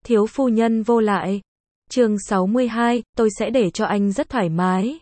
Thiếu phu nhân vô lại. Chương 62, tôi sẽ để cho anh rất thoải mái.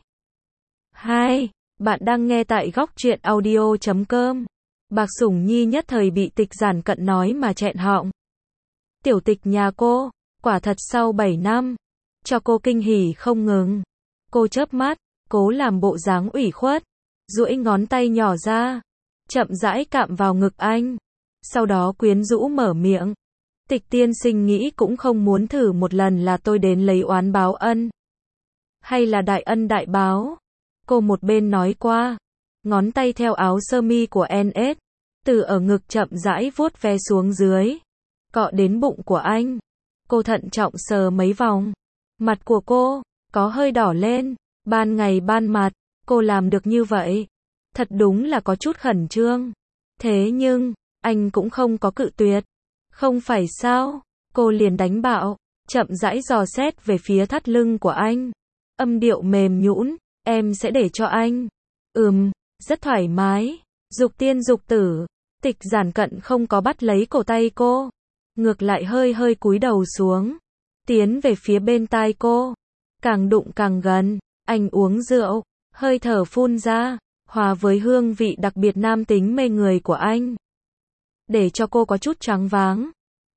2. Bạn đang nghe tại góc truyện audio.com. Bạc Sủng Nhi nhất thời bị Tịch Giản Cận nói mà nghẹn họng. Tiểu Tịch nhà cô, quả thật sau 7 năm, cho cô kinh hỉ không ngừng. Cô chớp mắt, cố làm bộ dáng ủy khuất, duỗi ngón tay nhỏ ra, chậm rãi cạm vào ngực anh. Sau đó quyến rũ mở miệng. Tịch tiên sinh nghĩ cũng không muốn thử một lần là tôi đến lấy oán báo ân. Hay là đại ân đại báo? Cô một bên nói qua, ngón tay theo áo sơ mi của NS, từ ở ngực chậm rãi vuốt ve xuống dưới, cọ đến bụng của anh. Cô thận trọng sờ mấy vòng. Mặt của cô có hơi đỏ lên, ban ngày ban mặt, cô làm được như vậy. Thật đúng là có chút khẩn trương. Thế nhưng, anh cũng không có cự tuyệt. Không phải sao? Cô liền đánh bạo, chậm rãi dò xét về phía thắt lưng của anh. Âm điệu mềm nhũn, em sẽ để cho anh. Rất thoải mái. Dục tiên dục tử. Tịch Giản Cận không có bắt lấy cổ tay cô, ngược lại hơi hơi cúi đầu xuống, tiến về phía bên tai cô. Càng đụng càng gần, anh uống rượu, hơi thở phun ra, hòa với hương vị đặc biệt nam tính mê người của anh, để cho cô có chút choáng váng.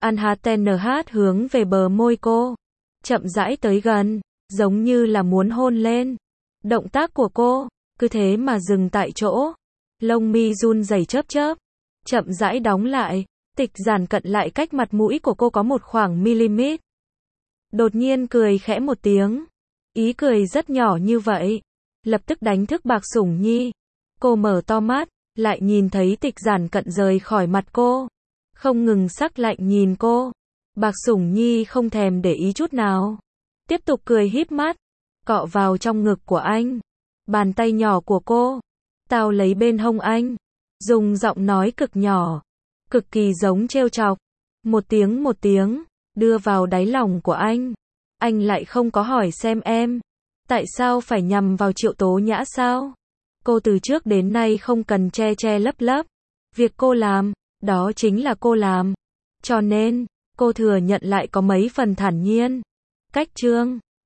Anh hướng về bờ môi cô, chậm rãi tới gần, giống như là muốn hôn lên. Động tác của cô cứ thế mà dừng tại chỗ, lông mi run rẩy chớp chớp, chậm rãi đóng lại. Tịch Giản Cận lại cách mặt mũi của cô có một khoảng mm. Đột nhiên cười khẽ một tiếng, ý cười rất nhỏ như vậy, lập tức đánh thức Bạc Sủng Nhi. Cô mở to mắt, lại nhìn thấy Tịch Giản Cận rời khỏi mặt cô, không ngừng sắc lạnh nhìn cô. Bạc Sủng Nhi không thèm để ý chút nào, tiếp tục cười híp mắt, cọ vào trong ngực của anh. Bàn tay nhỏ của cô tao lấy bên hông anh, dùng giọng nói cực nhỏ, cực kỳ giống trêu chọc, một tiếng, đưa vào đáy lòng của anh. Anh lại không có hỏi xem em tại sao phải nhằm vào Triệu Tố Nhã sao? Cô từ trước đến nay không cần che che lấp lấp. Việc cô làm, đó chính là cô làm. Cho nên, cô thừa nhận lại có mấy phần thản nhiên. Cách chương